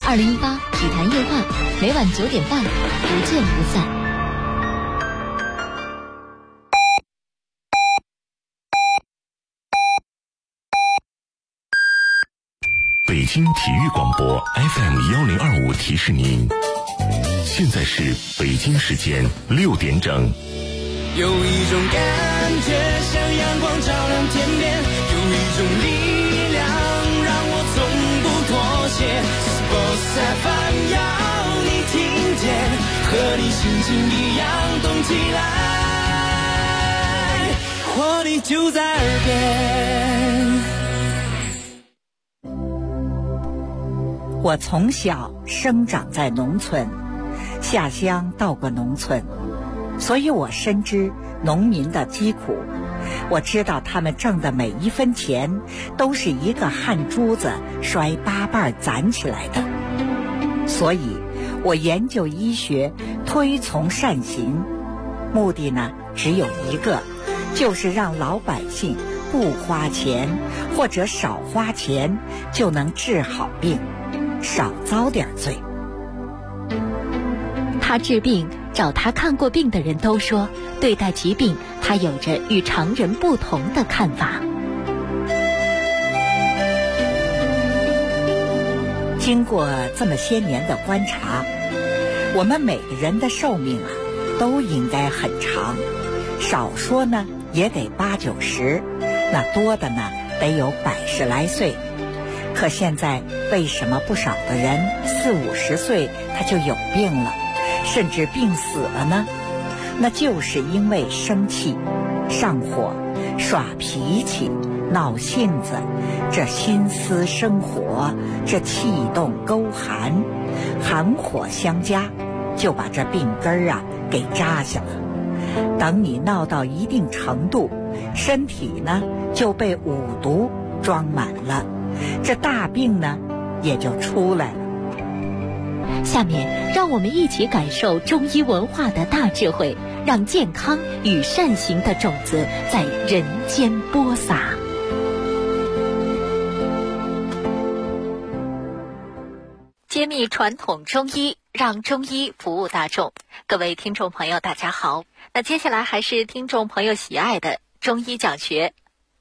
2018体坛夜话，每晚9点半，不见不散。 北京体育广播 FM1025提示您，现在是北京时间6点整。 有一种感觉像阳光照亮天边，有一种力量让我从不妥协。Sports FM 要你听见，和你心情一样动起来，活力就在耳边。 我从小生长在农村，下乡到过农村，所以我深知农民的疾苦。我知道他们挣的每一分钱都是一个汗珠子摔8瓣攒起来的。所以我研究医学，推崇善行，目的呢只有一个，就是让老百姓不花钱或者少花钱就能治好病，少遭点罪。 他治病，找他看过病的人都说，对待疾病他有着与常人不同的看法。 经过这么些年的观察，我们每个人的寿命啊都应该很长，少说呢也得80、90，那多的呢得有100来岁。可现在为什么不少的人40、50岁他就有病了，甚至病死了呢？那就是因为生气、上火、耍脾气、闹性子，这心思生火，这气动勾寒，寒火相加，就把这病根儿给扎下了。等你闹到一定程度，身体呢就被五毒装满了，这大病呢也就出来了。 下面让我们一起感受中医文化的大智慧，让健康与善行的种子在人间播撒。揭秘传统中医，让中医服务大众。各位听众朋友大家好，那接下来还是听众朋友喜爱的中医讲学。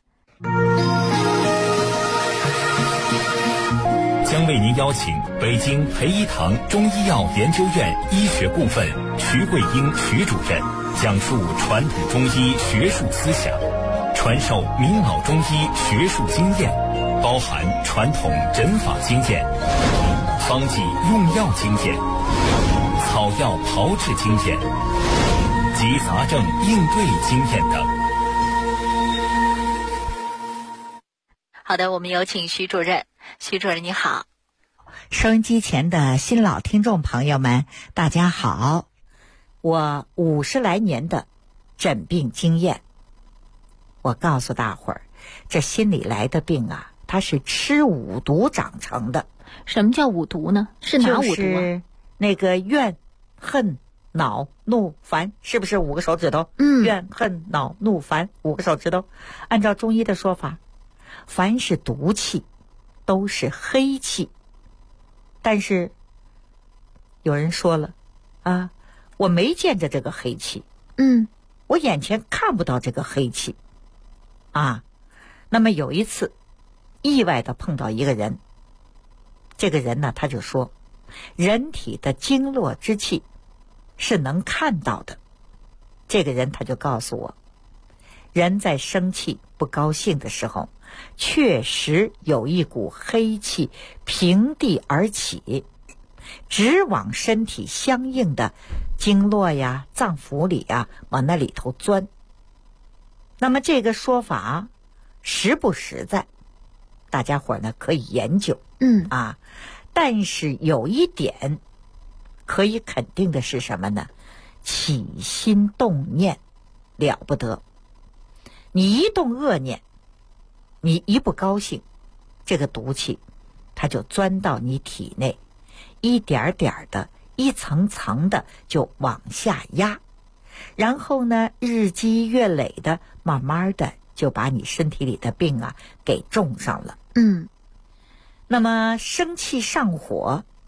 将为您邀请北京培一堂中医药研究院医学部分徐桂英徐主任讲述传统中医学术思想，传授名老中医学术经验，包含传统诊法经验、方剂用药经验、草药炮制经验及杂症应对经验等。 好的，我们有请徐主任。徐主任你好。 收音机前的新老听众朋友们大家好，我50来年的诊病经验，我告诉大伙儿，这心里来的病啊，它是吃五毒长成的。 什么叫五毒呢？是哪五毒啊？ 就是那个怨、恨、恼、怒、烦，是不是5个手指头？怨、恨、恼、怒、烦5个手指头。按照中医的说法，凡是毒气都是黑气。但是有人说了啊，我没见着这个黑气，我眼前看不到这个黑气啊。那么有一次意外的碰到一个人，这个人呢他就说，人体的经络之气是能看到的。这个人他就告诉我，人在生气不高兴的时候，确实有一股黑气平地而起，直往身体相应的经络呀、脏腑里呀往那里头钻。那么这个说法实不实在，大家伙呢可以研究。但是有一点可以肯定的是什么呢？起心动念了不得。你一动恶念，你一不高兴，这个毒气它就钻到你体内，一点点的、一层层的就往下压，然后呢日积月累的，慢慢的就把你身体里的病给种上了。那么生气上火，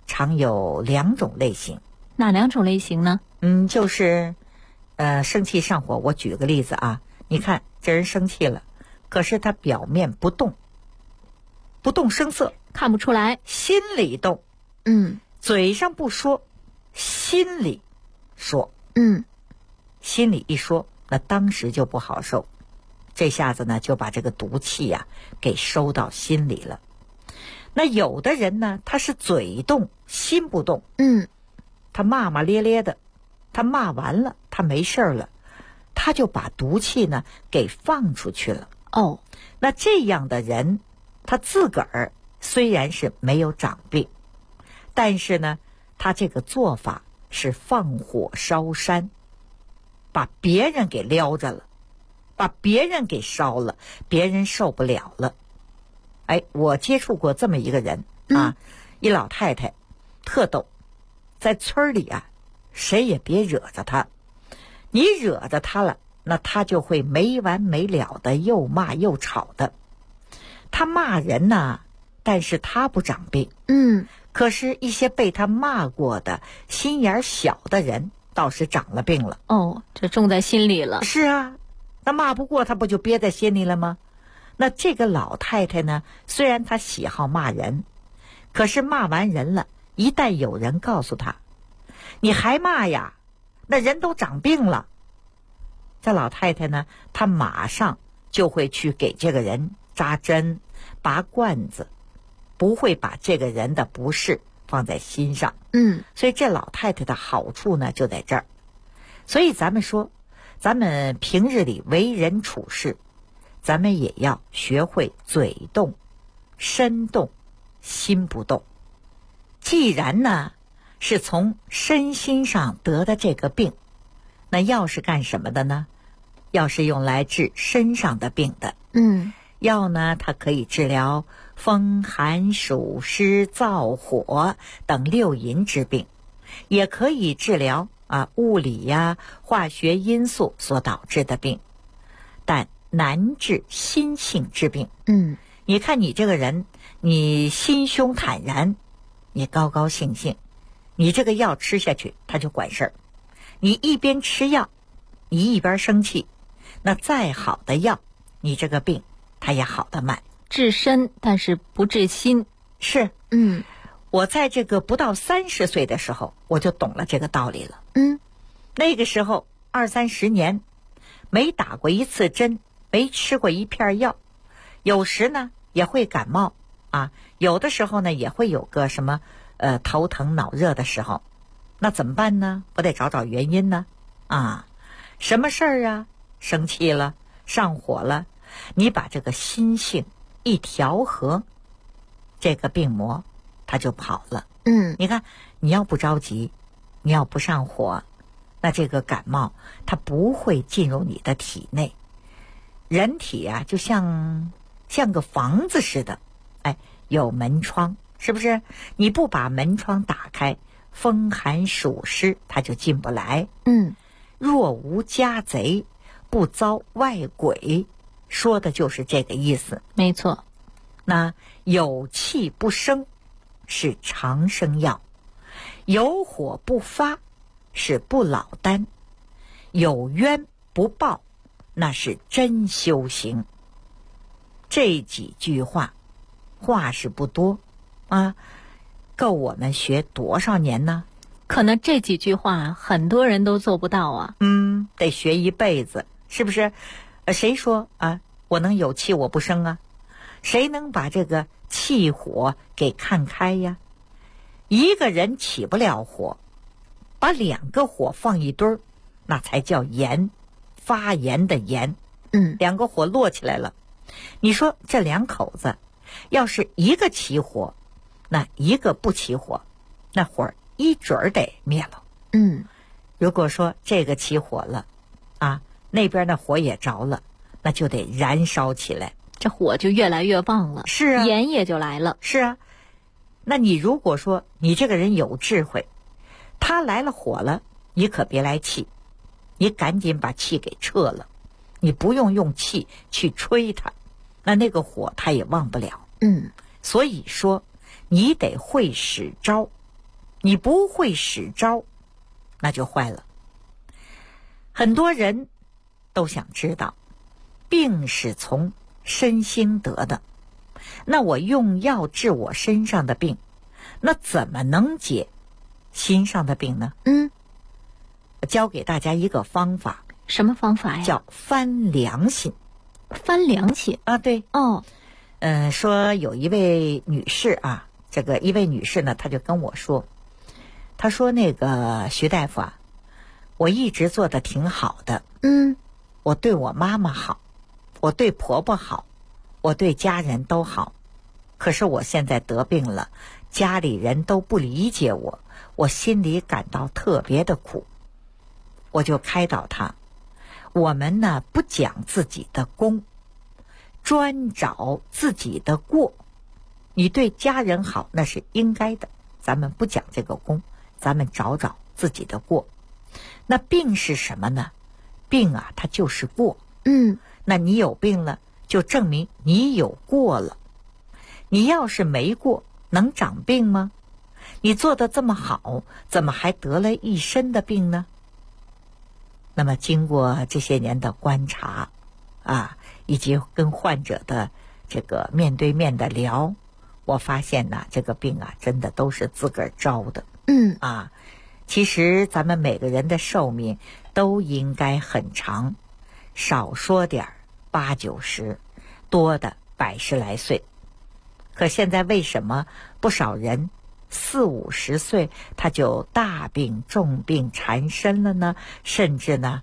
常有2种类型。 哪2种类型呢？ 就是生气上火。我举个例子啊，你看这人生气了，可是他表面不动声色， 看不出来， 心里动。嘴上不说，心里说。心里一说，那当时就不好受，这下子呢就把这个毒气给收到心里了。那有的人呢，他是嘴动心不动，他骂骂咧咧的，他骂完了，他没事了，他就把毒气呢给放出去了。那这样的人，他自个儿虽然是没有长病，但是呢，他这个做法是放火烧山，把别人给撩着了，把别人给烧了，别人受不了了。我接触过这么一个人一老太太，特逗，在村里谁也别惹着她，你惹着她了，那她就会没完没了的又骂又吵的。她骂人呢，但是她不长病，可是一些被她骂过的心眼小的人倒是长了病了。 这种在心里了。 是啊，那骂不过她不就憋在心里了吗？那这个老太太呢，虽然她喜好骂人，可是骂完人了，一旦有人告诉她你还骂呀，那人都长病了，这老太太呢，她马上就会去给这个人扎针拔罐子，不会把这个人的不适放在心上。所以这老太太的好处呢就在这儿。所以咱们说，咱们平日里为人处事，咱们也要学会嘴动身动心不动。既然呢是从身心上得的这个病，那药是干什么的呢？药是用来治身上的病的。药呢，它可以治疗风寒暑湿燥火等6淫之病，也可以治疗物理化学因素所导致的病，但难治心性之病。你看你这个人，你心胸坦然，你高高兴兴，你这个药吃下去它就管事儿。你一边吃药你一边生气，那再好的药，你这个病它也好得慢。 治身但是不治心。 是。我在这个不到30岁的时候，我就懂了这个道理了。那个时候20-30年没打过一次针，没吃过一片药，有时呢也会感冒有的时候呢也会有个什么头疼脑热的时候。那怎么办呢？我得找找原因呢。什么事儿生气了，上火了，你把这个心性一调和，这个病魔它就跑了。你看，你要不着急，你要不上火，那这个感冒它不会进入你的体内。人体就像个房子似的，有门窗，是不是？你不把门窗打开，风寒暑湿它就进不来。若无家贼，不遭外鬼，说的就是这个意思。 没错。 那有气不生是长生药，有火不发是不老丹，有冤不报那是真修行。这几句话是不多够我们学多少年呢？ 可能这几句话很多人都做不到得学一辈子，是不是？谁说我能有气我不生谁能把这个气火给看开呀？一个人起不了火，把2个火放一堆儿，那才叫炎，发炎的炎。2个火摞起来了，你说这2口子要是一个起火，那一个不起火，那火一准儿得灭了。如果说这个起火了那边的火也着了，那就得燃烧起来， 这火就越来越旺了。 是炎也就来了。 是那你如果说你这个人有智慧，他来了火了，你可别来气，你赶紧把气给撤了，你不用气去吹它，那个火它也旺不了。所以说你得会使招， 你不会使招，那就坏了。很多人都想知道，病是从身心得的，那我用药治我身上的病，那怎么能解心上的病呢？我教给大家一个方法。 什么方法呀？ 叫翻良心。 翻良心啊，对。 哦， 说有一位女士啊，一位女士呢，她就跟我说，她说那个徐大夫啊，我一直做的挺好的，我对我妈妈好，我对婆婆好，我对家人都好，可是我现在得病了，家里人都不理解我，我心里感到特别的苦。我就开导她，我们呢不讲自己的功，专找自己的过。你对家人好那是应该的，咱们不讲这个功，咱们找自己的过。那病是什么呢？病啊，它就是过。那你有病了，就证明你有过了。你要是没过，能长病吗？你做得这么好，怎么还得了一身的病呢？那么经过这些年的观察啊，以及跟患者的这个面对面的聊，我发现呢，这个病啊，真的都是自个儿招的。其实咱们每个人的寿命都应该很长，少说点80、90，多的100、10来岁。可现在为什么不少人40、50岁他就大病重病缠身了呢？甚至呢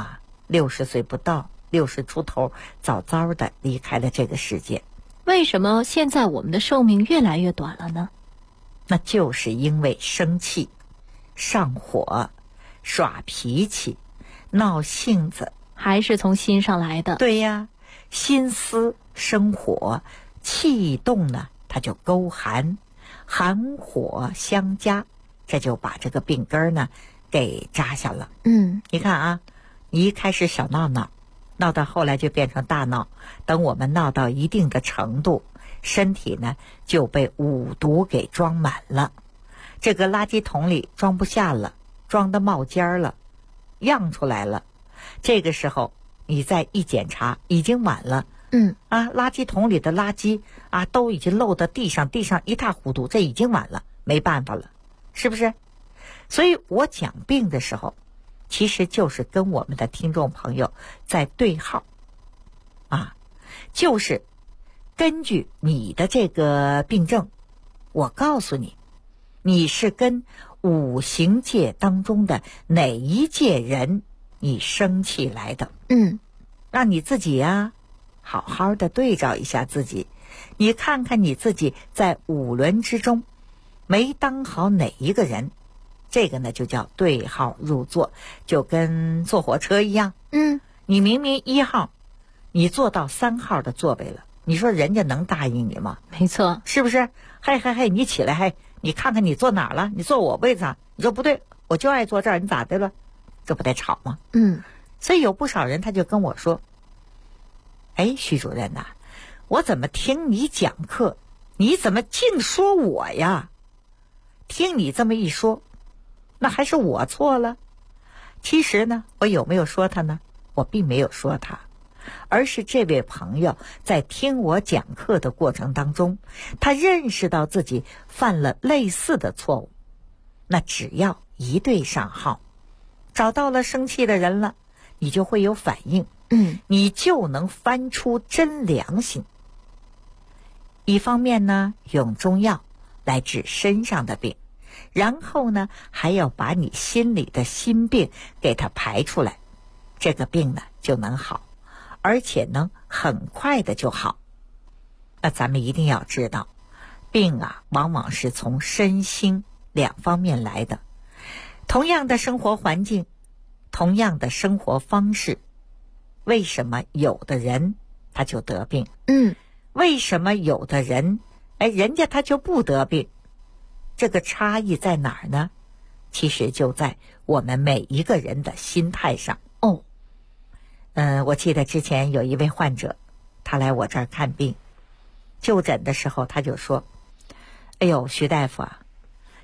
60岁不到，60出头，早早的离开了这个世界。 为什么现在我们的寿命越来越短了呢？ 那就是因为生气、上火、耍脾气、闹性子， 还是从心上来的。 对呀，心思生火，气动呢它就勾寒，寒火相加，这就把这个病根呢给扎下了。你看啊，你一开始小闹闹，闹到后来就变成大闹，等我们闹到一定的程度，身体呢就被五毒给装满了，这个垃圾桶里装不下了，装得冒尖了，漾出来了。这个时候你再一检查，已经晚了。垃圾桶里的垃圾啊，都已经漏到地上一塌糊涂，这已经晚了，没办法了，是不是？所以我讲病的时候，其实就是跟我们的听众朋友在对号啊，就是根据你的这个病症，我告诉你，你是跟五行界当中的哪一界人你生气来的。让你自己呀好好的对照一下自己，你看看你自己在5轮之中没当好哪一个人，这个呢就叫对号入座，就跟坐火车一样。你明明1号，你坐到3号的座位了，你说人家能答应你吗？ 没错， 是不是？嘿，你起来，你看看你坐哪儿了？你坐我位子上，你说不对，我就爱坐这儿，你咋的了？这不得吵吗？所以有不少人他就跟我说，徐主任呐，我怎么听你讲课，你怎么净说我呀？听你这么一说，那还是我错了？其实呢，我有没有说他呢？我并没有说他，而是这位朋友在听我讲课的过程当中，他认识到自己犯了类似的错误。那只要一对上号，找到了生气的人了，你就会有反应，你就能翻出真良心。一方面呢，用中药来治身上的病，然后呢，还要把你心里的心病给它排出来，这个病呢就能好，而且能很快的就好。那咱们一定要知道，病啊往往是从身心2方面来的。同样的生活环境，同样的生活方式，为什么有的人他就得病？为什么有的人人家他就不得病？这个差异在哪儿呢？其实就在我们每一个人的心态上。我记得之前有一位患者，他来我这儿看病，就诊的时候他就说，徐大夫啊，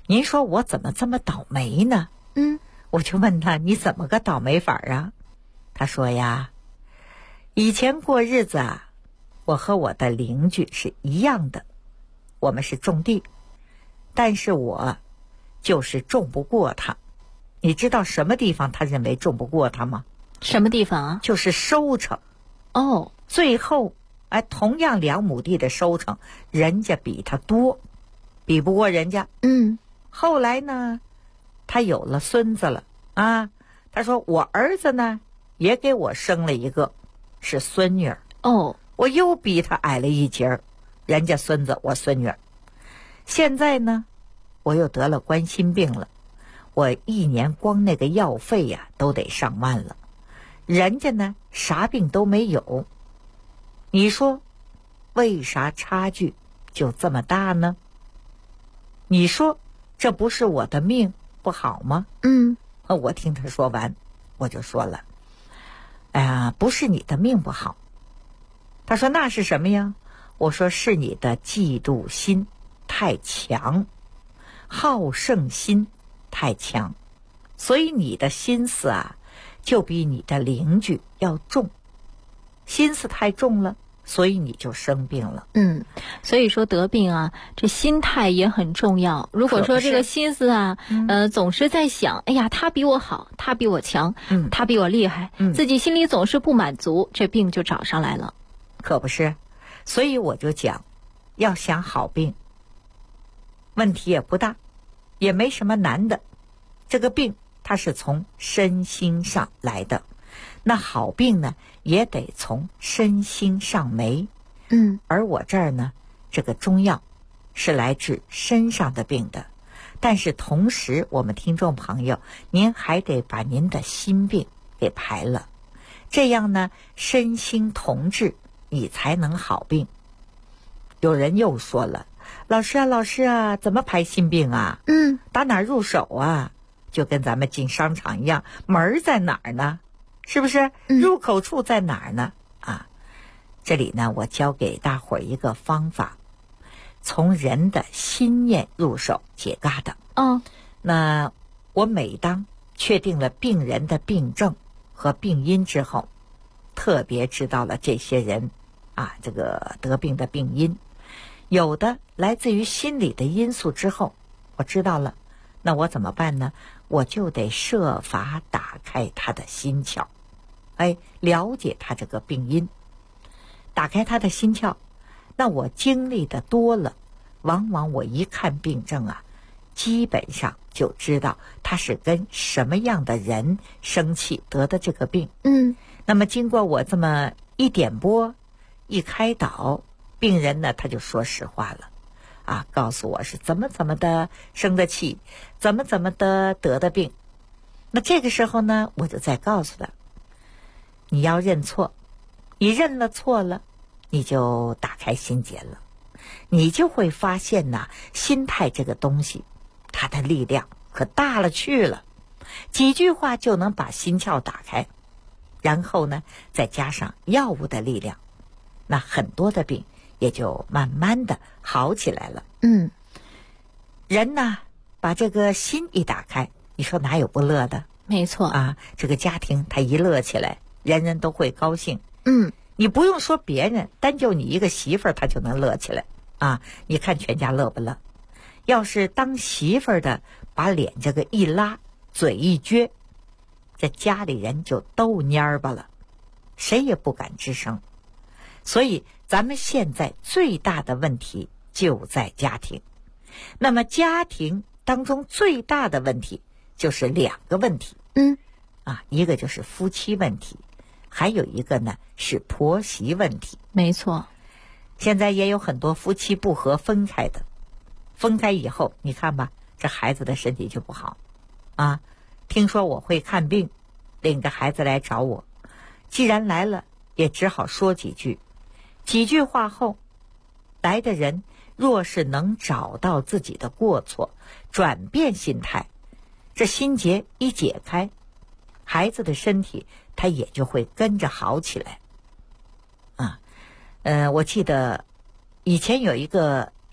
您说我怎么这么倒霉呢？我就问他，你怎么个倒霉法啊？他说呀，以前过日子啊，我和我的邻居是一样的，我们是种地，但是我就是种不过他。你知道什么地方他认为种不过他吗？ 什么地方啊？ 就是收成。 哦， 最后同样2亩地的收成，人家比他多，比不过人家。后来呢，他有了孙子了啊，他说我儿子呢也给我生了一个，是孙女儿。我又比他矮了一截儿，人家孙子我孙女儿。现在呢，我又得了冠心病了，我1年光那个药费呀都得上万了，人家呢啥病都没有。你说为啥差距就这么大呢？你说这不是我的命不好吗？我听他说完，我就说了，不是你的命不好。他说那是什么呀？我说是你的嫉妒心太强，好胜心太强，所以你的心思啊就比你的邻居要重，心思太重了，所以你就生病了。 所以说得病啊，这心态也很重要。如果说这个心思啊，总是在想，哎呀，他比我好，他比我强，他比我厉害，自己心里总是不满足，这病就找上来了。 可不是，所以我就讲，要想好病，问题也不大，也没什么难的。这个病它是从身心上来的，那好病呢也得从身心上没。而我这儿呢，这个中药是来治身上的病的，但是同时我们听众朋友，您还得把您的心病给排了，这样呢身心同治，你才能好病。有人又说了，老师啊，怎么排心病啊？打哪儿入手啊？就跟咱们进商场一样，门儿在哪儿呢？是不是？入口处在哪儿呢？这里呢，我教给大伙儿一个方法，从人的心念入手解疙瘩。那我每当确定了病人的病症和病因之后，特别知道了这些人这个得病的病因，有的来自于心理的因素之后，我知道了，那我怎么办呢？我就得设法打开他的心窍，了解他这个病因，打开他的心窍。那我经历的多了，往往我一看病症基本上就知道他是跟什么样的人生气得的这个病。那么经过我这么一点拨一开导，病人呢他就说实话了告诉我是怎么的生的气，怎么的得的病。那这个时候呢，我就再告诉他，你要认错，你认了错了，你就打开心结了，你就会发现心态这个东西它的力量可大了去了，几句话就能把心窍打开，然后呢再加上药物的力量，那很多的病也就慢慢的好起来了。人把这个心一打开，你说哪有不乐的？ 没错这个家庭他一乐起来，人人都会高兴。你不用说别人，单就你一个媳妇儿，他就能乐起来你看全家乐不乐？要是当媳妇儿的把脸这个一拉，嘴一撅，这家里人就都蔫巴了，谁也不敢吱声。所以咱们现在最大的问题就在家庭。那么家庭当中最大的问题就是2个问题。一个就是夫妻问题，还有一个呢是婆媳问题。 没错， 现在也有很多夫妻不和分开的，分开以后你看吧，这孩子的身体就不好听说我会看病，领着孩子来找我，既然来了也只好说几句话后，来的人若是能找到自己的过错，转变心态，这心结一解开，孩子的身体他也就会跟着好起来我记得以前有一个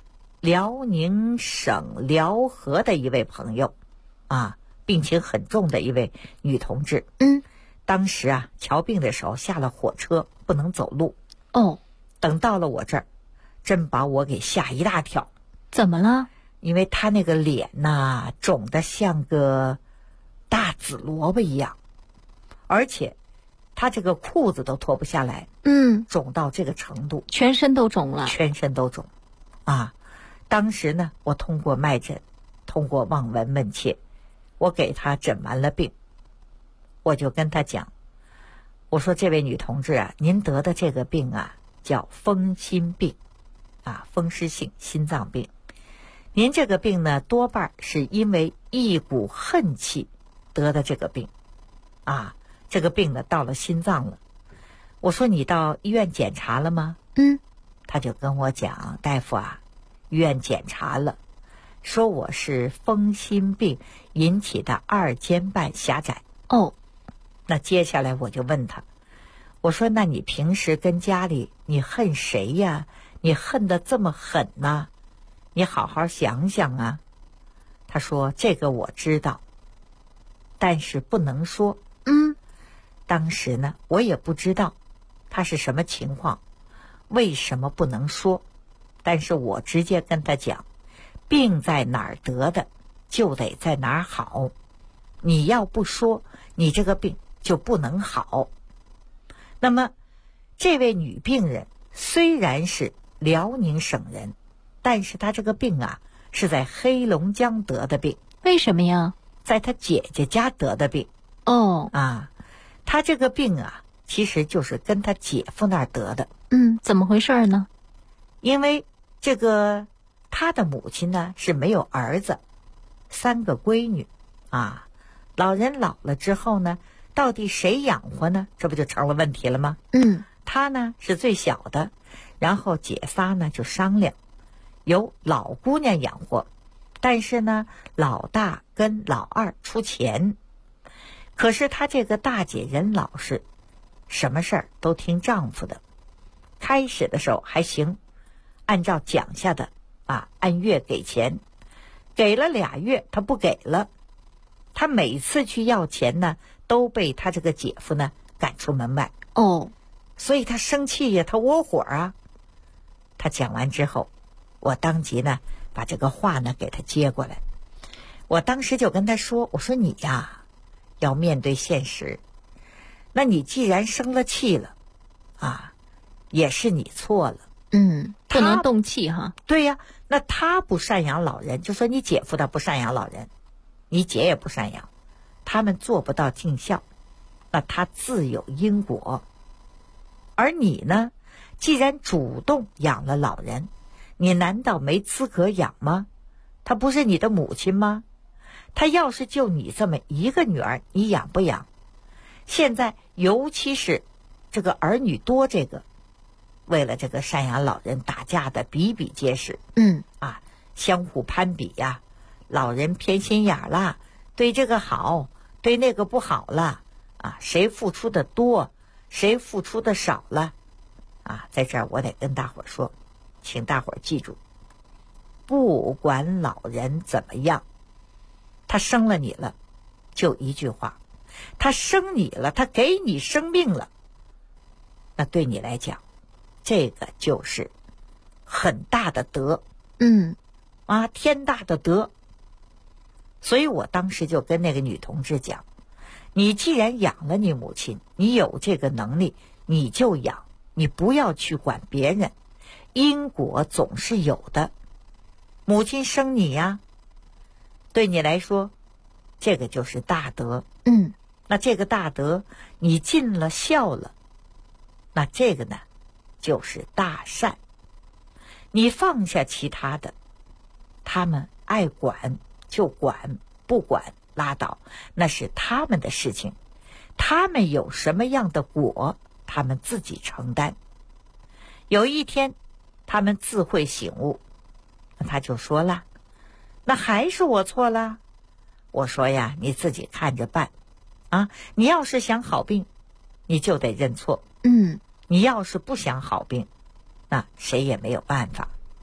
辽宁省辽河的一位朋友啊，病情很重的一位女同志。当时啊，瞧病的时候下了火车，不能走路。等到了我这儿，真把我给吓一大跳。 怎么了？ 因为她那个脸呐，肿得像个大紫萝卜一样，而且她这个裤子都脱不下来。肿到这个程度， 全身都肿了。 全身都肿啊！当时呢，我通过脉诊，通过望闻问切，我给她诊完了病，我就跟她讲，我说这位女同志啊，您得的这个病啊叫风心病啊，风湿性心脏病。您这个病呢，多半是因为一股恨气得的这个病啊，这个病呢到了心脏了。我说你到医院检查了吗？他就跟我讲，大夫啊，医院检查了，说我是风心病引起的二尖瓣狭窄。那接下来我就问他，我说那你平时跟家里你恨谁呀？你恨得这么狠呢？你好好想想啊。他说这个我知道，但是不能说。当时呢，我也不知道他是什么情况，为什么不能说？但是我直接跟他讲，病在哪儿得的，就得在哪儿好。你要不说，你这个病就不能好。那么，这位女病人虽然是辽宁省人，但是她这个病啊，是在黑龙江得的病。 为什么呀？ 在她姐姐家得的病。她这个病啊，其实就是跟她姐夫那儿得的。 怎么回事呢？ 因为这个她的母亲呢是没有儿子，3个闺女啊，老人老了之后呢，到底谁养活呢？这不就成了问题了吗？她呢是最小的，然后姐仨呢就商量，由老姑娘养活，但是呢老大跟老二出钱。可是她这个大姐人老实，什么事儿都听丈夫的。开始的时候还行，按照讲下的啊，按月给钱，给了2月她不给了。她每次去要钱呢，都被她这个姐夫呢赶出门外。所以她生气呀，她窝火啊。她讲完之后，我当即呢把这个话呢给她接过来。我当时就跟她说，我说你呀，要面对现实。那你既然生了气了啊，也是你错了。 不能动气哈。 对呀，那他不赡养老人，就说你姐夫他不赡养老人，你姐也不赡养，他们做不到尽孝，那他自有因果。而你呢，既然主动养了老人，你难道没资格养吗？他不是你的母亲吗？他要是就你这么一个女儿，你养不养？现在尤其是这个儿女多，这个为了这个赡养老人打架的比比皆是。相互攀比呀，老人偏心眼啦，对这个好，对那个不好了啊，谁付出的多，谁付出的少了啊。在这儿我得跟大伙儿说，请大伙儿记住，不管老人怎么样，他生了你了，就一句话，他生你了，他给你生命了，那对你来讲，这个就是很大的德。天大的德。所以我当时就跟那个女同志讲，你既然养了你母亲，你有这个能力，你就养，你不要去管别人，因果总是有的。母亲生你呀，对你来说，这个就是大德。那这个大德，你尽了孝了，那这个呢，就是大善。你放下其他的，他们爱管就管，不管拉倒，那是他们的事情，他们有什么样的果，他们自己承担。有一天他们自会醒悟，那他就说了，那还是我错了。我说呀，你自己看着办啊！你要是想好病，你就得认错。你要是不想好病，那谁也没有办法。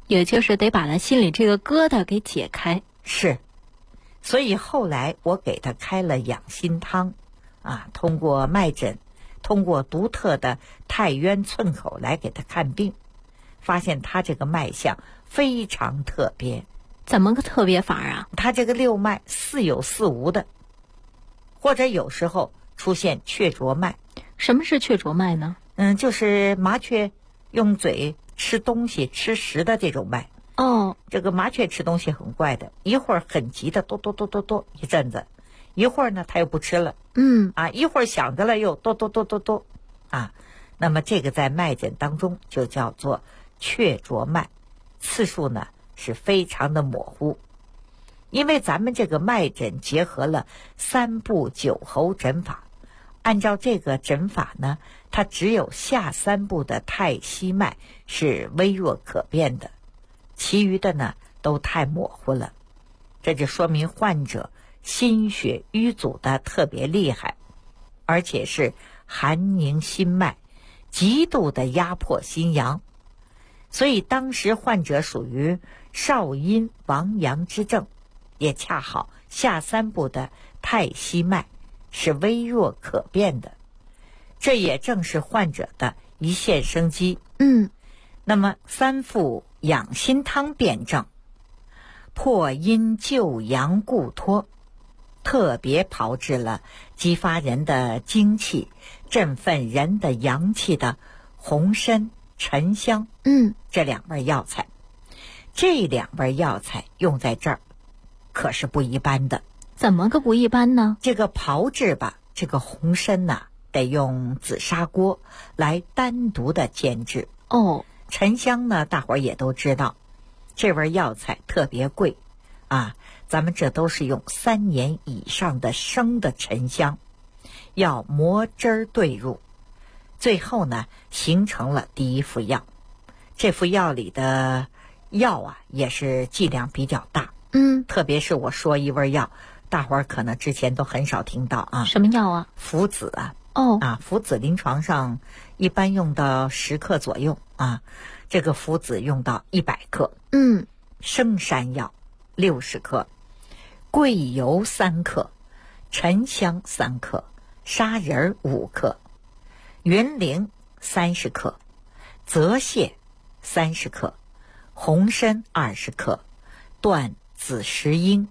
也就是得把他心里这个疙瘩给解开。 是，所以后来我给他开了养心汤，啊，通过脉诊，通过独特的太渊寸口来给他看病，发现他这个脉象非常特别。 怎么个特别法啊？ 他这个六脉似有似无的，或者有时候出现雀啄脉。 什么是雀啄脉呢？ 就是麻雀用嘴吃东西吃食的这种脉。 哦， 这个麻雀吃东西很怪的，一会儿很急的哆哆哆哆哆一阵子，一会儿呢它又不吃了，一会儿想着了又哆哆哆哆哆，那么这个在脉诊当中就叫做雀啄脉，次数呢是非常的模糊。因为咱们这个脉诊结合了3部9候诊法，按照这个诊法呢，它只有下3部的太溪脉是微弱可辨的，其余的呢都太模糊了。这就说明患者心血瘀阻的特别厉害，而且是寒凝心脉，极度的压迫心阳。所以当时患者属于少阴亡阳之症，也恰好下3部的太溪脉是微弱可辨的，这也正是患者的一线生机。那么3副养心汤辩证，破阴救阳固脱，特别炮制了激发人的精气、振奋人的阳气的红参、沉香，这2味药材。这2味药材用在这儿可是不一般的。 怎么个不一般呢？ 这个炮制吧，这个红参呐，得用紫砂锅来单独的煎制。沉香呢，大伙儿也都知道，这味药材特别贵啊，咱们这都是用3年以上的生的沉香，要磨汁儿兑入，最后呢形成了第1副药。这副药里的药啊也是剂量比较大，特别是我说一味药，大伙儿可能之前都很少听到啊。 什么药啊？ 附子啊。附子临床上一般用到10克左右啊，这个附子用到100克。生山药60克，桂油3克，沉香3克，砂仁5克，云苓30克，泽泻30克，红参20克，断子石英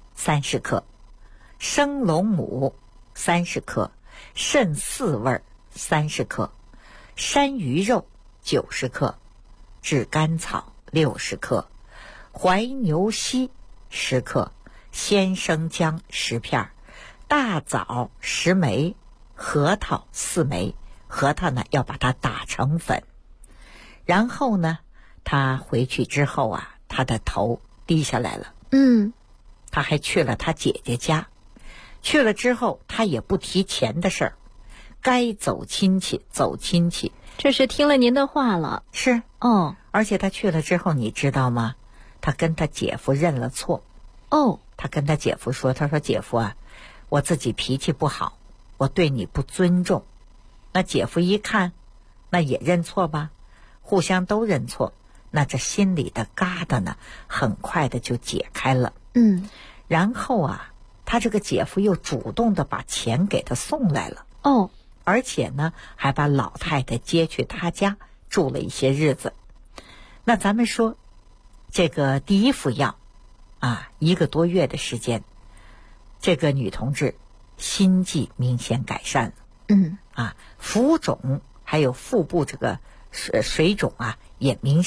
30克，生龙母30克，肾四味30克，山芋肉90克，炙甘草60克，怀牛膝10克，鲜生姜10片，大枣10枚，核桃4枚。核桃呢要把它打成粉。然后呢他回去之后啊，他的头低下来了。他还去了他姐姐家，去了之后他也不提钱的事儿，该走亲戚走亲戚。 这是听了您的话了。 是。而且他去了之后你知道吗，他跟他姐夫认了错。他跟他姐夫说，他说姐夫啊，我自己脾气不好，我对你不尊重。那姐夫一看，那也认错吧，互相都认错，那这心里的疙瘩呢很快的就解开了。然后啊，他这个姐夫又主动的把钱给他送来了。而且呢还把老太太接去他家住了一些日子。那咱们说这个第1副药啊，1个多月的时间，这个女同志心悸明显改善了。浮肿还有腹部这个水肿啊也明显